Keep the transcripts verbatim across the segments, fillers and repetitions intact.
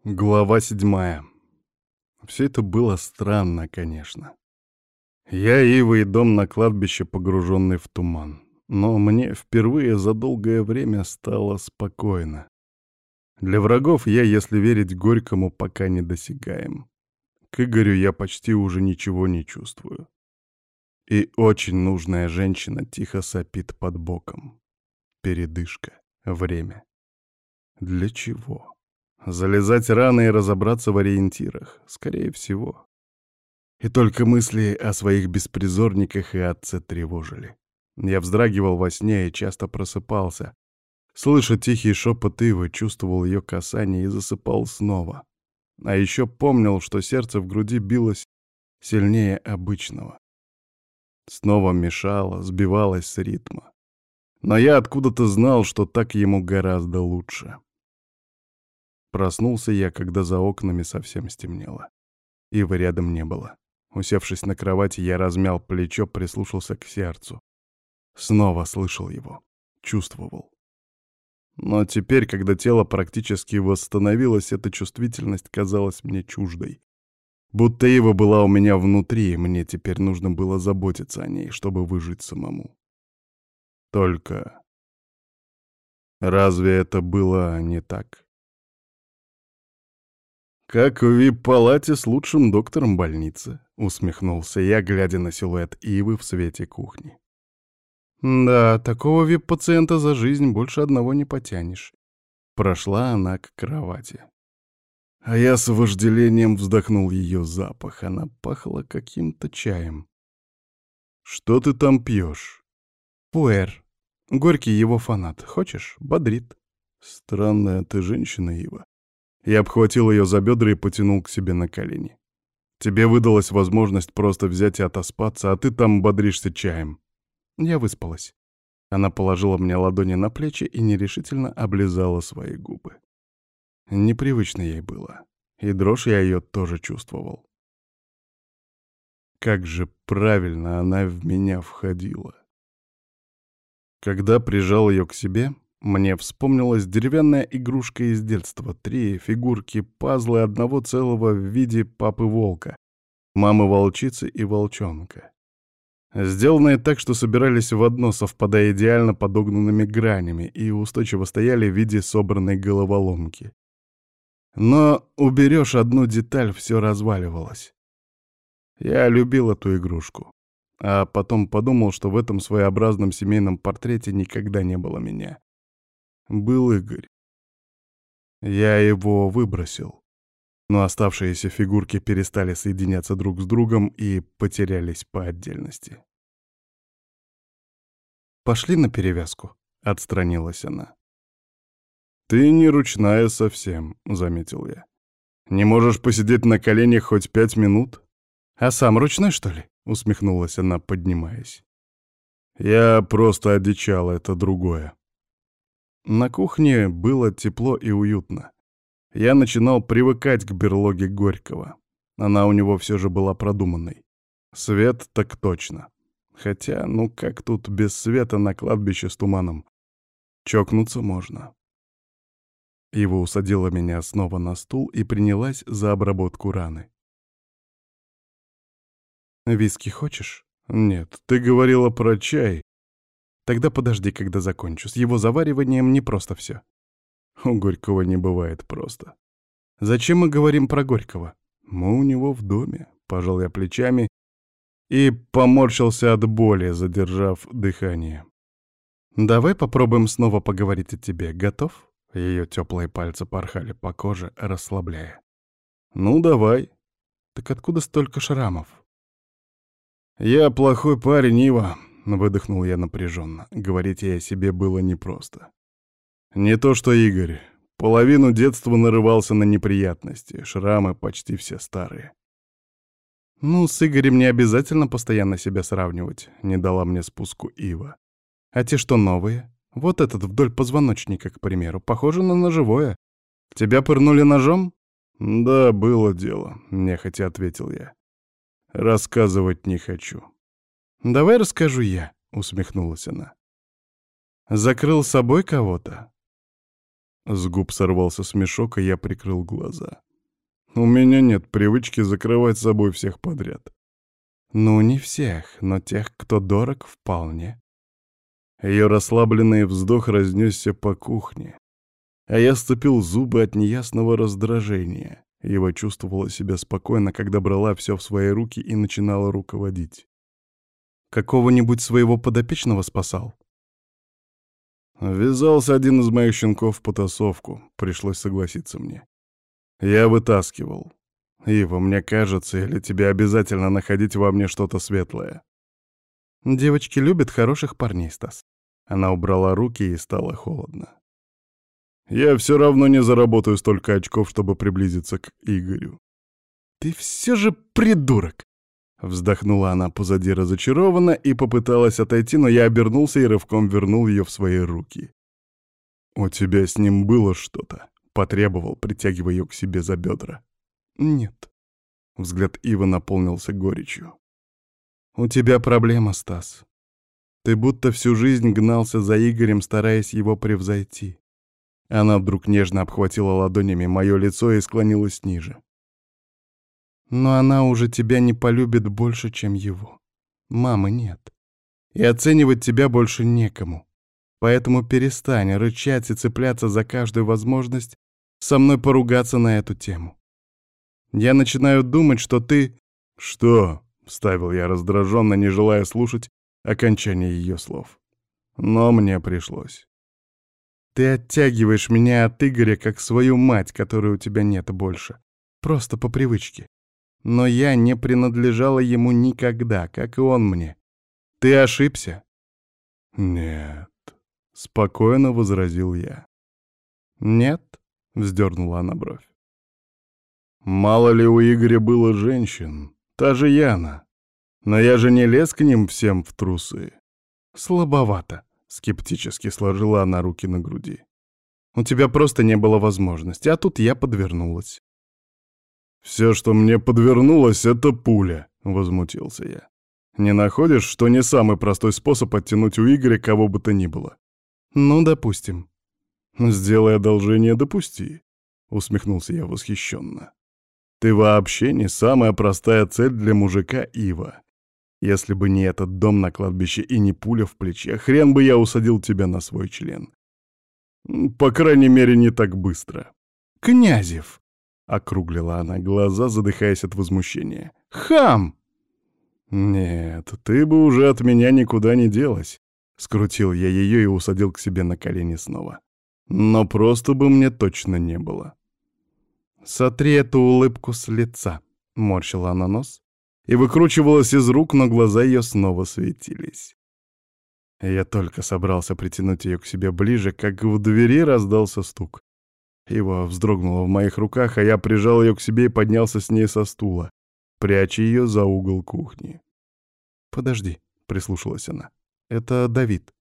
Глава седьмая. Все это было странно, конечно. Я, Ива и дом на кладбище, погруженный в туман. Но мне впервые за долгое время стало спокойно. Для врагов я, если верить Горькому, пока недосягаем. К Игорю я почти уже ничего не чувствую. И очень нужная женщина тихо сопит под боком. Передышка. Время. Для чего? Залезать рано и разобраться в ориентирах, скорее всего. И только мысли о своих беспризорниках и отце тревожили. Я вздрагивал во сне и часто просыпался. Слыша тихий шепот Ивы, чувствовал ее касание и засыпал снова. А еще помнил, что сердце в груди билось сильнее обычного. Снова мешало, сбивалось с ритма. Но я откуда-то знал, что так ему гораздо лучше. Проснулся я, когда за окнами совсем стемнело. Ивы рядом не было. Усевшись на кровати, я размял плечо, прислушался к сердцу. Снова слышал его, чувствовал. Но теперь, когда тело практически восстановилось, эта чувствительность казалась мне чуждой. Будто Ива была у меня внутри, и мне теперь нужно было заботиться о ней, чтобы выжить самому. Только разве это было не так? «Как в вип-палате с лучшим доктором больницы», — усмехнулся я, глядя на силуэт Ивы в свете кухни. «Да, такого вип-пациента за жизнь больше одного не потянешь». Прошла она к кровати. А я с вожделением вздохнул ее запах. Она пахла каким-то чаем. «Что ты там пьешь?» «Пуэр. Горький его фанат. Хочешь? Бодрит». «Странная ты женщина, Ива». Я обхватил ее за бедра и потянул к себе на колени. «Тебе выдалась возможность просто взять и отоспаться, а ты там бодришься чаем». Я выспалась. Она положила мне ладони на плечи и нерешительно облизала свои губы. Непривычно ей было. И дрожь я ее тоже чувствовал. Как же правильно она в меня входила. Когда прижал ее к себе, мне вспомнилась деревянная игрушка из детства. Три фигурки-пазлы одного целого в виде папы-волка, мамы-волчицы и волчонка. Сделанные так, что собирались в одно, совпадая идеально подогнанными гранями, и устойчиво стояли в виде собранной головоломки. Но уберешь одну деталь, все разваливалось. Я любил эту игрушку. А потом подумал, что в этом своеобразном семейном портрете никогда не было меня. Был Игорь. Я его выбросил. Но оставшиеся фигурки перестали соединяться друг с другом и потерялись по отдельности. «Пошли на перевязку», — отстранилась она. «Ты не ручная совсем», — заметил я. «Не можешь посидеть на коленях хоть пять минут?» «А сам ручной, что ли?» — усмехнулась она, поднимаясь. «Я просто одичал, это другое». На кухне было тепло и уютно. Я начинал привыкать к берлоге Горького. Она у него все же была продуманной. Свет так точно. Хотя, ну как тут без света на кладбище с туманом? Чокнуться можно. Ива усадила меня снова на стул и принялась за обработку раны. «Виски хочешь?» «Нет, ты говорила про чай». «Тогда подожди, когда закончу. С его завариванием не просто все». У Горького не бывает просто. «Зачем мы говорим про Горького?» «Мы у него в доме», — пожал я плечами и поморщился от боли, задержав дыхание. «Давай попробуем снова поговорить о тебе. Готов?» Ее теплые пальцы порхали по коже, расслабляя. «Ну, давай». «Так откуда столько шрамов?» «Я плохой парень, Ива», — выдохнул я напряженно. Говорить ей о себе было непросто. «Не то что Игорь. Половину детства нарывался на неприятности, шрамы почти все старые». «Ну, с Игорем не обязательно постоянно себя сравнивать», — не дала мне спуску Ива. «А те, что новые? Вот этот вдоль позвоночника, к примеру, похоже на ножевое. Тебя пырнули ножом?» «Да, было дело», — нехотя ответил я. «Рассказывать не хочу». «Давай расскажу я», — усмехнулась она. «Закрыл с собой кого-то?» С губ сорвался смешок, и я прикрыл глаза. У меня нет привычки закрывать собой всех подряд. Ну, не всех, но тех, кто дорог, вполне. Ее расслабленный вздох разнесся по кухне, а я сцепил зубы от неясного раздражения. Его чувствовала себя спокойно, когда брала все в свои руки и начинала руководить. Какого-нибудь своего подопечного спасал? Ввязался один из моих щенков в потасовку, пришлось согласиться мне. Я вытаскивал. Ива, мне кажется, или тебе обязательно находить во мне что-то светлое? Девочки любят хороших парней, Стас. Она убрала руки, и стало холодно. Я все равно не заработаю столько очков, чтобы приблизиться к Игорю. Ты все же придурок! Вздохнула она позади разочарованно и попыталась отойти, но я обернулся и рывком вернул ее в свои руки. «У тебя с ним было что-то?» — потребовал, притягивая ее к себе за бедра. «Нет». Взгляд Ивы наполнился горечью. «У тебя проблема, Стас. Ты будто всю жизнь гнался за Игорем, стараясь его превзойти». Она вдруг нежно обхватила ладонями мое лицо и склонилась ниже. «Но она уже тебя не полюбит больше, чем его. Мамы нет. И оценивать тебя больше некому. Поэтому перестань рычать и цепляться за каждую возможность со мной поругаться на эту тему. Я начинаю думать, что ты...» «Что?» — вставил я раздраженно, не желая слушать окончание ее слов. Но мне пришлось. «Ты оттягиваешь меня от Игоря, как свою мать, которой у тебя нет больше. Просто по привычке. Но я не принадлежала ему никогда, как и он мне. Ты ошибся?» «Нет», — спокойно возразил я. «Нет?» — вздернула она бровь. «Мало ли у Игоря было женщин, та же Яна. Но я же не лез к ним всем в трусы». «Слабовато», — скептически сложила она руки на груди. «У тебя просто не было возможности, а тут я подвернулась». «Все, что мне подвернулось, — это пуля», — возмутился я. «Не находишь, что не самый простой способ оттянуть у Игоря кого бы то ни было?» «Ну, допустим». «Сделай одолжение, допусти», — усмехнулся я восхищенно. «Ты вообще не самая простая цель для мужика, Ива. Если бы не этот дом на кладбище и не пуля в плече, хрен бы я усадил тебя на свой член. По крайней мере, не так быстро». «Князев!» — округлила она глаза, задыхаясь от возмущения. «Хам!» «Нет, ты бы уже от меня никуда не делась», — скрутил я ее и усадил к себе на колени снова. «Но просто бы мне точно не было». «Сотри эту улыбку с лица», — морщила она нос и выкручивалась из рук, но глаза ее снова светились. Я только собрался притянуть ее к себе ближе, как в двери раздался стук. Ива вздрогнула в моих руках, а я прижал ее к себе и поднялся с ней со стула, пряча ее за угол кухни. «Подожди», — прислушалась она. «Это Давид».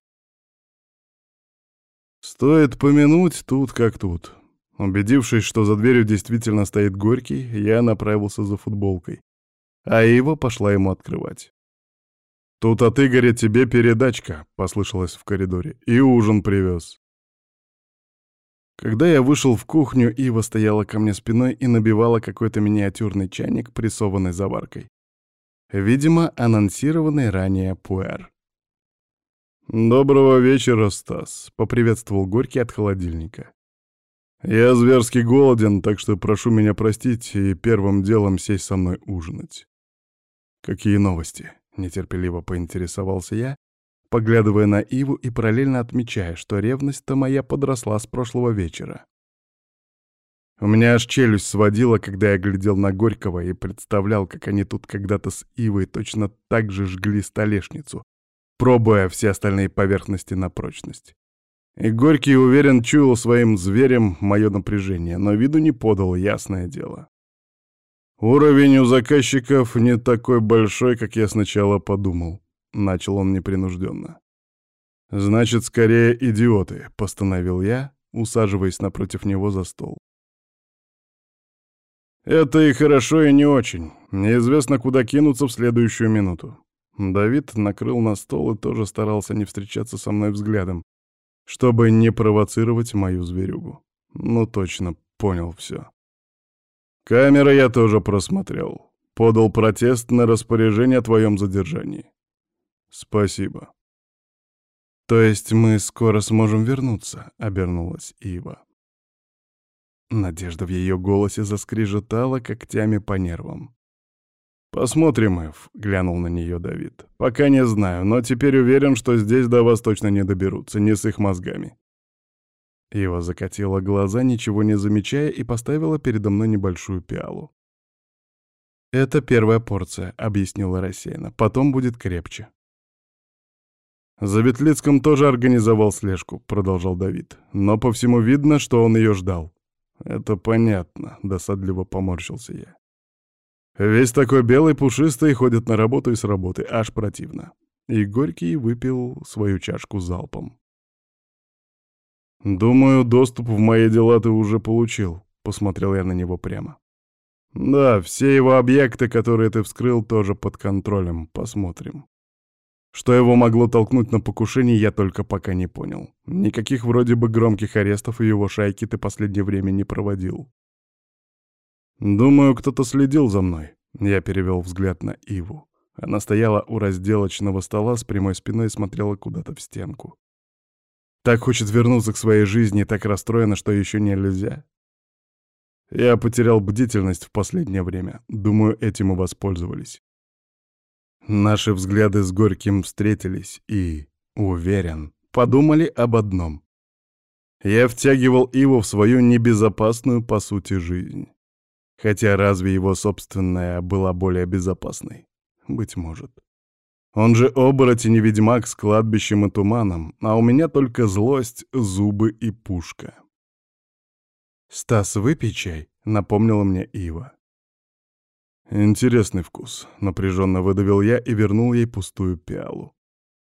Стоит помянуть тут как тут. Убедившись, что за дверью действительно стоит Горький, я направился за футболкой, а Ива пошла ему открывать. «Тут от Игоря тебе передачка», — послышалось в коридоре, — «и ужин привез». Когда я вышел в кухню, Ива стояла ко мне спиной и набивала какой-то миниатюрный чайник, прессованный заваркой. Видимо, анонсированный ранее пуэр. «Доброго вечера, Стас», — поприветствовал Горький от холодильника. «Я зверски голоден, так что прошу меня простить и первым делом сесть со мной ужинать». «Какие новости?» — нетерпеливо поинтересовался я, поглядывая на Иву и параллельно отмечая, что ревность-то моя подросла с прошлого вечера. У меня аж челюсть сводила, когда я глядел на Горького и представлял, как они тут когда-то с Ивой точно так же жгли столешницу, пробуя все остальные поверхности на прочность. И Горький, уверен, чуял своим зверем мое напряжение, но виду не подал, ясное дело. «Уровень у заказчиков не такой большой, как я сначала подумал», — начал он непринужденно. «Значит, скорее идиоты», — постановил я, усаживаясь напротив него за стол. «Это и хорошо, и не очень. Неизвестно, куда кинуться в следующую минуту». Давид накрыл на стол и тоже старался не встречаться со мной взглядом, чтобы не провоцировать мою зверюгу. Ну точно, понял все. Камеры я тоже просмотрел. Подал протест на распоряжение о твоем задержании. Спасибо. То есть мы скоро сможем вернуться, обернулась Ива. Надежда в ее голосе заскрежетала когтями по нервам. «Посмотрим, Эв», — глянул на нее Давид. «Пока не знаю, но теперь уверен, что здесь до вас точно не доберутся, не с их мозгами». Ива закатила глаза, ничего не замечая, и поставила передо мной небольшую пиалу. «Это первая порция», — объяснила рассеянно. «Потом будет крепче». «За Ветлицком тоже организовал слежку», — продолжал Давид. «Но по всему видно, что он ее ждал». «Это понятно», — досадливо поморщился я. «Весь такой белый, пушистый, ходит на работу и с работы, аж противно». И Горький выпил свою чашку залпом. «Думаю, доступ в мои дела ты уже получил», — посмотрел я на него прямо. «Да, все его объекты, которые ты вскрыл, тоже под контролем. Посмотрим». Что его могло толкнуть на покушение, я только пока не понял. Никаких вроде бы громких арестов у его шайки ты последнее время не проводил. «Думаю, кто-то следил за мной», — я перевел взгляд на Иву. Она стояла у разделочного стола с прямой спиной и смотрела куда-то в стенку. Так хочет вернуться к своей жизни, так расстроена, что еще нельзя. Я потерял бдительность в последнее время. Думаю, этим и воспользовались. Наши взгляды с Горьким встретились и, уверен, подумали об одном. Я втягивал Иву в свою небезопасную, по сути, жизнь. Хотя разве его собственная была более безопасной? Быть может. Он же оборотень и ведьмак с кладбищем и туманом, а у меня только злость, зубы и пушка. «Стас, выпей чай», — напомнила мне Ива. «Интересный вкус», — напряженно выдавил я и вернул ей пустую пиалу.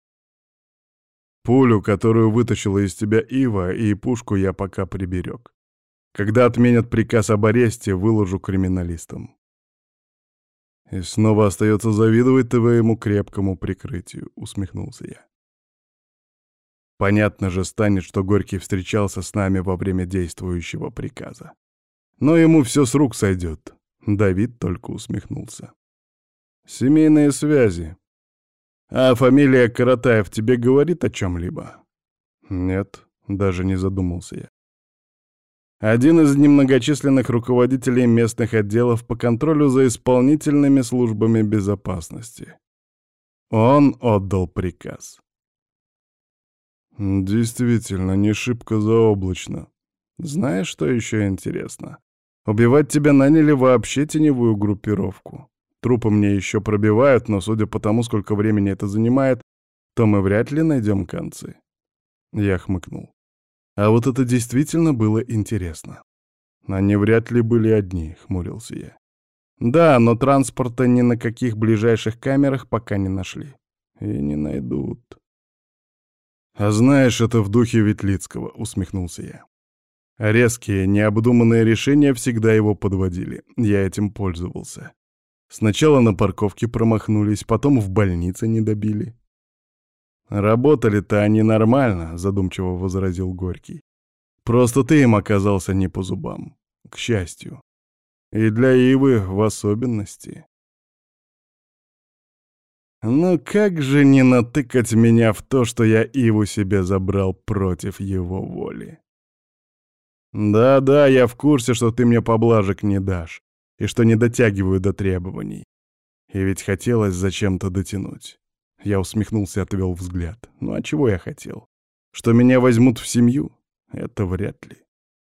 «Пулю, которую вытащила из тебя Ива, и пушку я пока приберег. Когда отменят приказ об аресте, выложу криминалистам». «И снова остается завидовать твоему крепкому прикрытию», — усмехнулся я. Понятно же станет, что Горький встречался с нами во время действующего приказа. Но ему все с рук сойдет. Давид только усмехнулся. «Семейные связи. А фамилия Каратаев тебе говорит о чем-либо?» «Нет», — даже не задумался я. Один из немногочисленных руководителей местных отделов по контролю за исполнительными службами безопасности. Он отдал приказ. «Действительно, не шибко заоблачно. Знаешь, что еще интересно? Убивать тебя наняли вообще теневую группировку. Трупы мне еще пробивают, но судя по тому, сколько времени это занимает, то мы вряд ли найдем концы». Я хмыкнул. А вот это действительно было интересно. «Они вряд ли были одни», — хмурился я. «Да, но транспорта ни на каких ближайших камерах пока не нашли. И не найдут». «А знаешь, это в духе Ветлицкого», — усмехнулся я. Резкие, необдуманные решения всегда его подводили. Я этим пользовался. Сначала на парковке промахнулись, потом в больнице не добили. «Работали-то они нормально», — задумчиво возразил Горький. «Просто ты им оказался не по зубам. К счастью. И для Ивы в особенности». «Ну как же не натыкать меня в то, что я Иву себе забрал против его воли?» «Да-да, я в курсе, что ты мне поблажек не дашь, и что не дотягиваю до требований. И ведь хотелось зачем-то дотянуть». Я усмехнулся и отвел взгляд. «Ну а чего я хотел? Что меня возьмут в семью? Это вряд ли».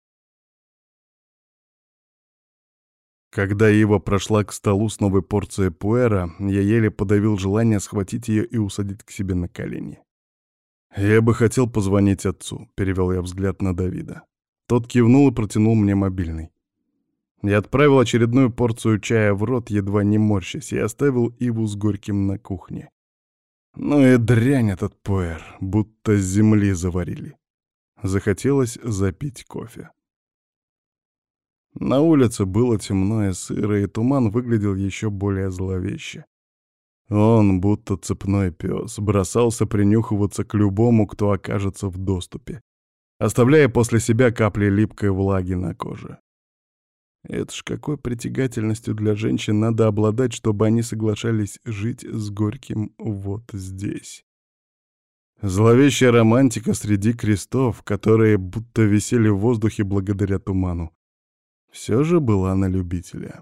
Когда Ива прошла к столу с новой порцией пуэра, я еле подавил желание схватить ее и усадить к себе на колени. «Я бы хотел позвонить отцу», — перевел я взгляд на Давида. Тот кивнул и протянул мне мобильный. Я отправил очередную порцию чая в рот, едва не морщась, и оставил Иву с Горьким на кухне. Ну и дрянь этот пуэр, будто с земли заварили. Захотелось запить кофе. На улице было темно и сыро, и туман выглядел еще более зловеще. Он, будто цепной пес, бросался принюхиваться к любому, кто окажется в доступе. оставляя после себя капли липкой влаги на коже. Это ж какой притягательностью для женщин надо обладать, чтобы они соглашались жить с Горьким вот здесь. Зловещая романтика среди крестов, которые будто висели в воздухе благодаря туману, все же была на любителя.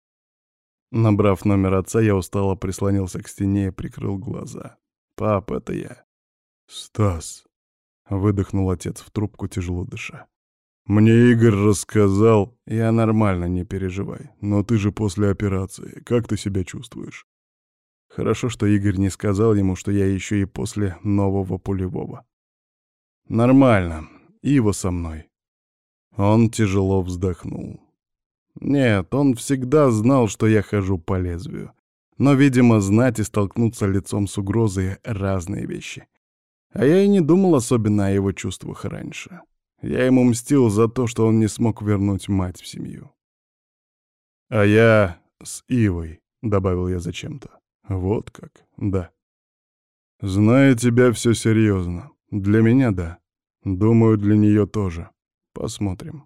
Набрав номер отца, я устало прислонился к стене и прикрыл глаза. «Пап, это я». «Стас», — выдохнул отец в трубку, тяжело дыша. «Мне Игорь рассказал...» «Я нормально, не переживай. Но ты же после операции. Как ты себя чувствуешь?» Хорошо, что Игорь не сказал ему, что я еще и после нового пулевого. «Нормально. Ива со мной». Он тяжело вздохнул. Нет, он всегда знал, что я хожу по лезвию. Но, видимо, знать и столкнуться лицом с угрозой — разные вещи. А я и не думал особенно о его чувствах раньше. Я ему мстил за то, что он не смог вернуть мать в семью. «А я с Ивой», — добавил я зачем-то. «Вот как, да». «Зная тебя, все серьезно. Для меня — да. Думаю, для нее тоже. Посмотрим».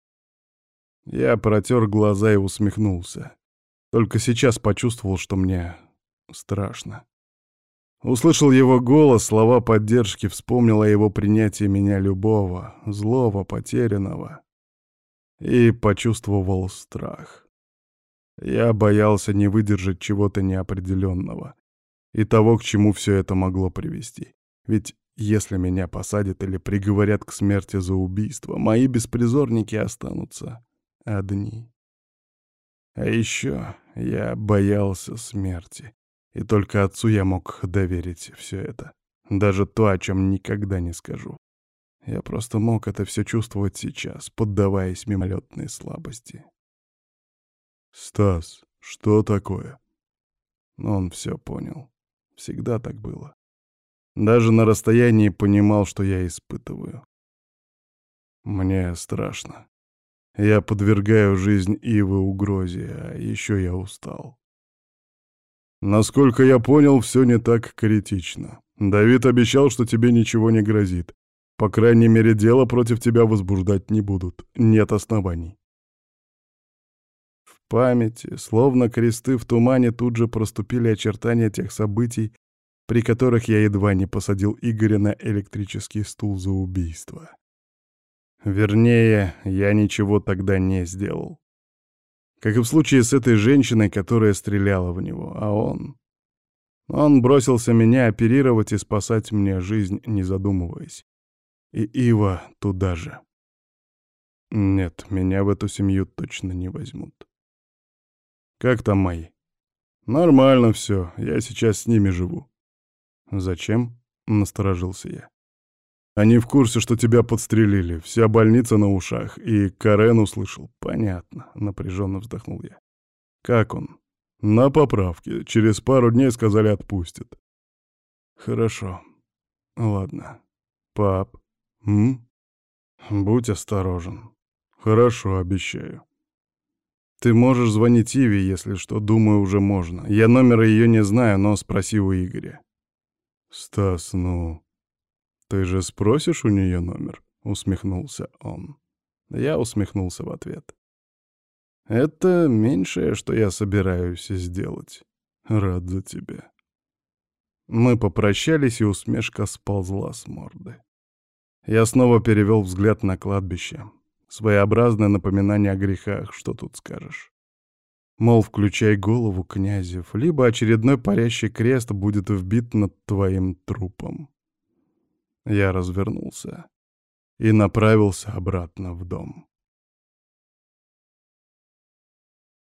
Я протер глаза и усмехнулся. Только сейчас почувствовал, что мне страшно. Услышал его голос, слова поддержки, вспомнил о его принятии меня любого, злого, потерянного. И почувствовал страх. Я боялся не выдержать чего-то неопределенного и того, к чему все это могло привести. Ведь если меня посадят или приговорят к смерти за убийство, мои беспризорники останутся одни. А еще я боялся смерти, и только отцу я мог доверить все это. Даже то, о чем никогда не скажу. Я просто мог это все чувствовать сейчас, поддаваясь мимолетной слабости. «Стас, что такое?» Он все понял. Всегда так было. Даже на расстоянии понимал, что я испытываю. Мне страшно. Я подвергаю жизнь Ивы угрозе, а еще я устал. Насколько я понял, все не так критично. Давид обещал, что тебе ничего не грозит. По крайней мере, дело против тебя возбуждать не будут. Нет оснований. В памяти, словно кресты в тумане, тут же проступили очертания тех событий, при которых я едва не посадил Игоря на электрический стул за убийство. Вернее, я ничего тогда не сделал. Как и в случае с этой женщиной, которая стреляла в него, а он... Он бросился меня оперировать и спасать мне жизнь, не задумываясь. И Ива туда же. Нет, меня в эту семью точно не возьмут. Как там мои? Нормально все, я сейчас с ними живу. Зачем? Насторожился я. Они в курсе, что тебя подстрелили, вся больница на ушах, и Карен услышал. Понятно, напряженно вздохнул я. Как он? На поправке, через пару дней сказали отпустят. Хорошо. Ладно. Пап. М? Будь осторожен. Хорошо, обещаю. Ты можешь звонить Иве, если что, думаю, уже можно. Я номера ее не знаю, но спроси у Игоря. Стас, ну... «Ты же спросишь у нее номер?» — усмехнулся он. Я усмехнулся в ответ. «Это меньшее, что я собираюсь сделать. Рад за тебя». Мы попрощались, и усмешка сползла с морды. Я снова перевел взгляд на кладбище. Своеобразное напоминание о грехах, что тут скажешь. Мол, включай голову, Князев, либо очередной парящий крест будет вбит над твоим трупом. Я развернулся и направился обратно в дом.